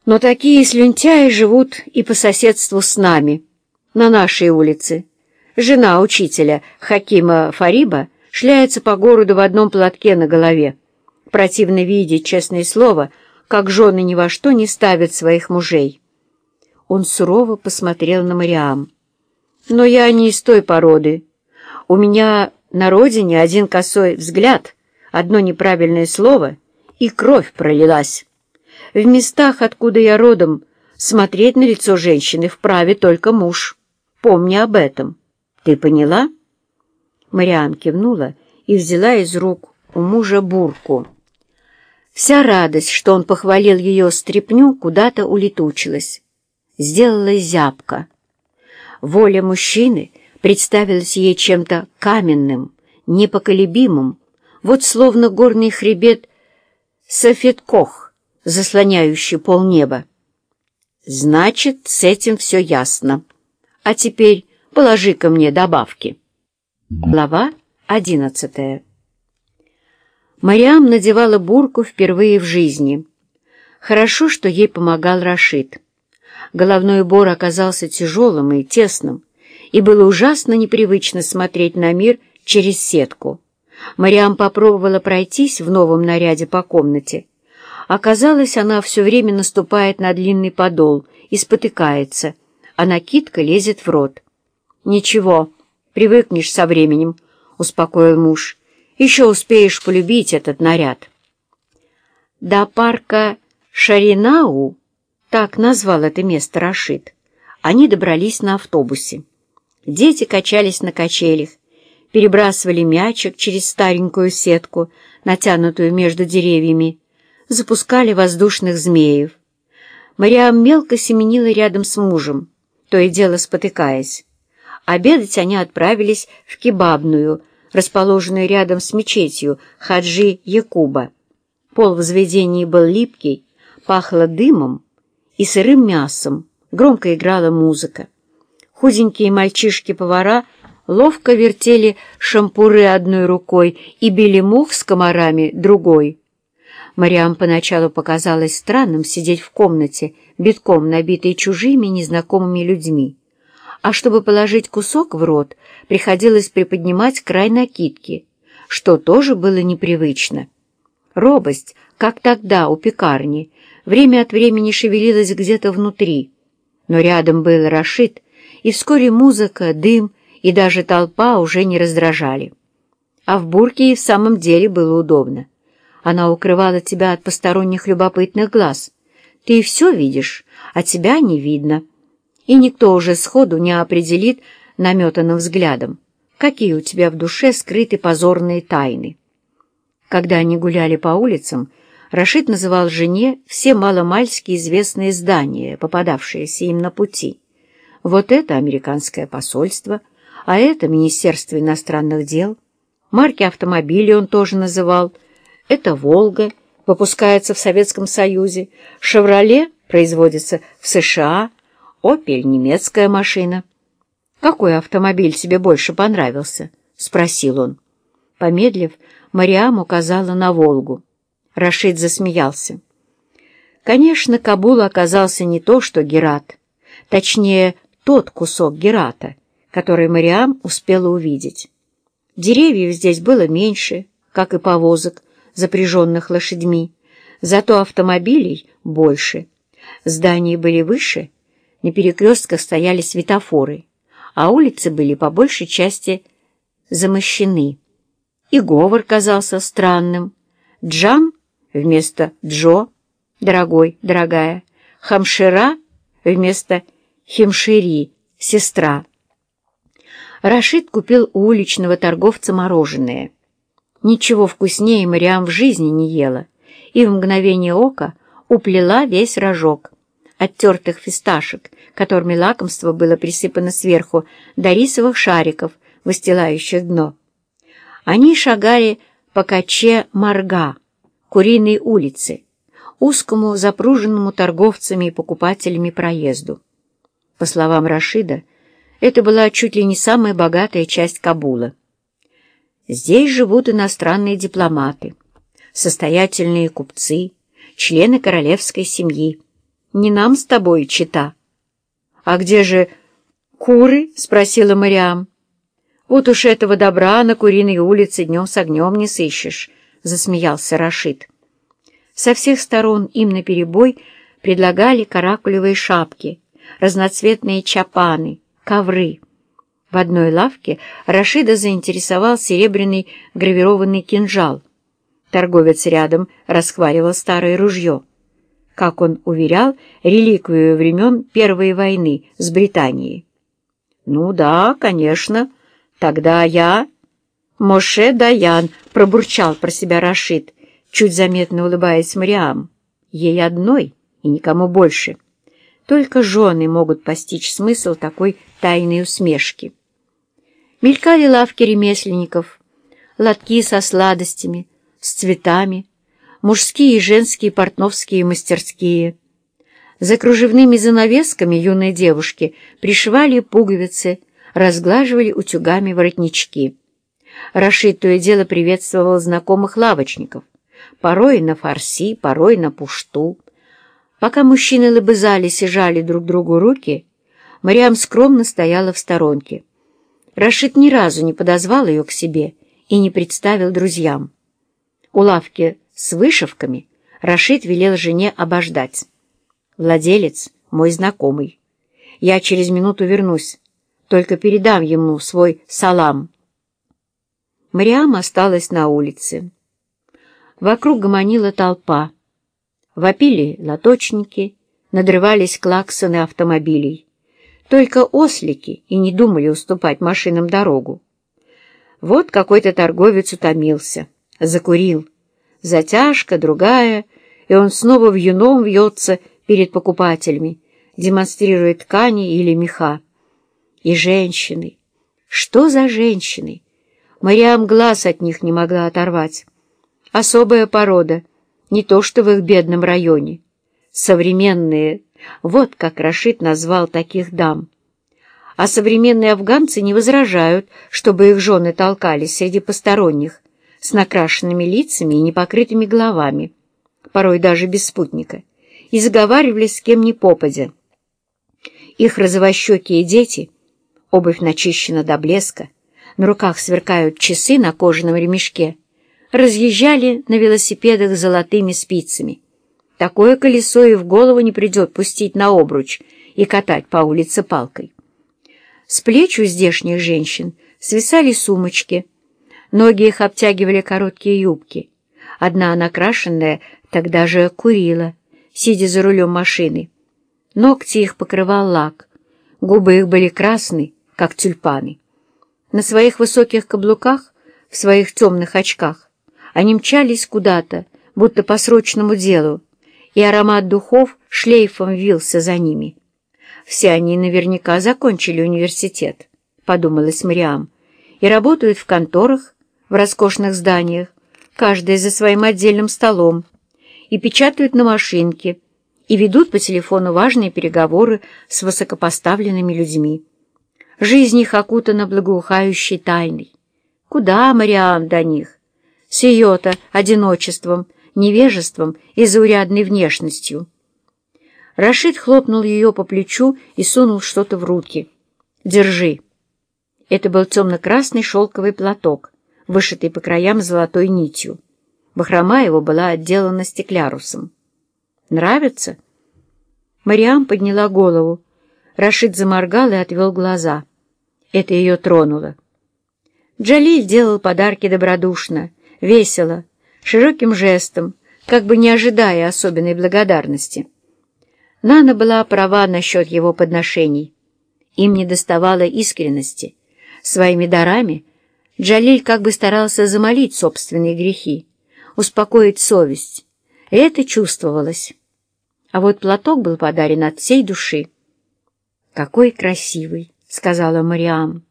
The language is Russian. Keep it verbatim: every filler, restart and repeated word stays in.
Но такие слюнтяи живут и по соседству с нами, на нашей улице. Жена учителя Хакима Фариба шляется по городу в одном платке на голове. Противно видеть, честное слово, как жены ни во что не ставят своих мужей. Он сурово посмотрел на Мариам. «Но я не из той породы. У меня на родине один косой взгляд, одно неправильное слово, и кровь пролилась. В местах, откуда я родом, смотреть на лицо женщины вправе только муж. Помни об этом. Ты поняла?» Мариам кивнула и взяла из рук у мужа бурку. Вся радость, что он похвалил ее стряпню, куда-то улетучилась. Сделалась зябко. Воля мужчины представилась ей чем-то каменным, непоколебимым, вот словно горный хребет Сафеткох, заслоняющий полнеба. «Значит, с этим все ясно. А теперь положи-ка мне добавки». Глава одиннадцатая. Мариам надевала бурку впервые в жизни. Хорошо, что ей помогал Рашид. Головной убор оказался тяжелым и тесным, и было ужасно непривычно смотреть на мир через сетку. Мариам попробовала пройтись в новом наряде по комнате. Оказалось, она все время наступает на длинный подол и спотыкается, а накидка лезет в рот. «Ничего, привыкнешь со временем», — успокоил муж. «Еще успеешь полюбить этот наряд». До парка Шаринау, так назвал это место Рашид, они добрались на автобусе. Дети качались на качелях, перебрасывали мячик через старенькую сетку, натянутую между деревьями, запускали воздушных змеев. Мариам мелко семенила рядом с мужем, то и дело спотыкаясь. Обедать они отправились в кебабную, расположенную рядом с мечетью Хаджи Якуба. Пол в заведении был липкий, пахло дымом и сырым мясом, громко играла музыка. Худенькие мальчишки-повара ловко вертели шампуры одной рукой и били мух с комарами другой. Мариам поначалу показалось странным сидеть в комнате, битком набитой чужими незнакомыми людьми. А чтобы положить кусок в рот, приходилось приподнимать край накидки, что тоже было непривычно. Робость, как тогда у пекарни, время от времени шевелилась где-то внутри. Но рядом был Рашид, и вскоре музыка, дым и даже толпа уже не раздражали. А в бурке и в самом деле было удобно. Она укрывала тебя от посторонних любопытных глаз. Ты все видишь, а тебя не видно. И никто уже сходу не определит наметанным взглядом, какие у тебя в душе скрыты позорные тайны. Когда они гуляли по улицам, Рашид называл жене все маломальски известные здания, попадавшиеся им на пути. Вот это американское посольство, а это Министерство иностранных дел. Марки автомобилей он тоже называл. Это «Волга» выпускается в Советском Союзе, «Шевроле» производится в США, «Опель» — немецкая машина. «Какой автомобиль тебе больше понравился?» — спросил он. Помедлив, Мариам указала на «Волгу». Рашид засмеялся. Конечно, Кабул оказался не то, что Герат. Точнее, тот кусок Герата, который Мариам успела увидеть. Деревьев здесь было меньше, как и повозок, запряженных лошадьми, зато автомобилей больше. Здания были выше, на перекрестках стояли светофоры, а улицы были по большей части замощены. И говор казался странным. Джам вместо Джо, дорогой, дорогая, Хамшира вместо Химшири, сестра. Рашид купил у уличного торговца мороженое. Ничего вкуснее Мариам в жизни не ела, и в мгновение ока уплела весь рожок от тертых фисташек, которыми лакомство было присыпано сверху, до рисовых шариков, выстилающих дно. Они шагали по Каче-Марга, Куриной улице, узкому, запруженному торговцами и покупателями проезду. По словам Рашида, это была чуть ли не самая богатая часть Кабула. Здесь живут иностранные дипломаты, состоятельные купцы, члены королевской семьи. Не нам с тобой чета». «А где же куры?» — спросила Мариам. «Вот уж этого добра на Куриной улице днем с огнем не сыщешь», — засмеялся Рашид. Со всех сторон им наперебой предлагали каракулевые шапки, разноцветные чапаны, ковры. В одной лавке Рашида заинтересовал серебряный гравированный кинжал. Торговец рядом расхваливал старое ружье. Как он уверял, реликвию времен Первой войны с Британией. «Ну да, конечно. Тогда я...» «Моше Даян», — пробурчал про себя Рашид, чуть заметно улыбаясь Мариам. Ей одной и никому больше. Только жены могут постичь смысл такой тайной усмешки. Мелькали лавки ремесленников, лотки со сладостями, с цветами, мужские и женские портновские мастерские. За кружевными занавесками юные девушки пришивали пуговицы, разглаживали утюгами воротнички. Рашид то и дело приветствовал знакомых лавочников, порой на фарси, порой на пушту. Пока мужчины лобызались и жали друг другу руки, Мариам скромно стояла в сторонке. Рашид ни разу не подозвал ее к себе и не представил друзьям. У лавки с вышивками Рашид велел жене обождать. «Владелец мой знакомый. Я через минуту вернусь, только передам ему свой салам». Мариам осталась на улице. Вокруг гомонила толпа. Вопили лоточники, надрывались клаксоны автомобилей. Только ослики и не думали уступать машинам дорогу. Вот какой-то торговец утомился, закурил. Затяжка, другая, и он снова вьюном вьется перед покупателями, демонстрируя ткани или меха. И женщины. Что за женщины? Мариам глаз от них не могла оторвать. Особая порода, не то что в их бедном районе. Современные, вот как Рашид назвал таких дам. А современные афганцы не возражают, чтобы их жены толкались среди посторонних, с накрашенными лицами и непокрытыми головами, порой даже без спутника, и заговаривались с кем ни попадя. Их розовощекие дети, обувь начищена до блеска, на руках сверкают часы на кожаном ремешке, разъезжали на велосипедах с золотыми спицами. Такое колесо и в голову не придет пустить на обруч и катать по улице палкой. С плеч у здешних женщин свисали сумочки, ноги их обтягивали короткие юбки. Одна накрашенная тогда же курила, сидя за рулем машины. Ногти их покрывал лак, губы их были красны, как тюльпаны. На своих высоких каблуках, в своих темных очках, они мчались куда-то, будто по срочному делу, и аромат духов шлейфом вился за ними. Все они наверняка закончили университет, подумалась Мариам, и работают в конторах, в роскошных зданиях, каждая за своим отдельным столом, и печатают на машинке, и ведут по телефону важные переговоры с высокопоставленными людьми. Жизнь их окутана благоухающей тайной. Куда Мариам до них? С ее-то одиночеством, невежеством и заурядной внешностью. Рашид хлопнул ее по плечу и сунул что-то в руки. «Держи». Это был темно-красный шелковый платок, вышитый по краям золотой нитью. Бахрома его была отделана стеклярусом. «Нравится?» Мариам подняла голову. Рашид заморгал и отвел глаза. Это ее тронуло. Джалиль делал подарки добродушно, весело, широким жестом, как бы не ожидая особенной благодарности. Нана была права насчет его подношений. Им недоставало искренности. Своими дарами Джалиль как бы старался замолить собственные грехи, успокоить совесть. И это чувствовалось. А вот платок был подарен от всей души. «Какой красивый!» — сказала Мариам.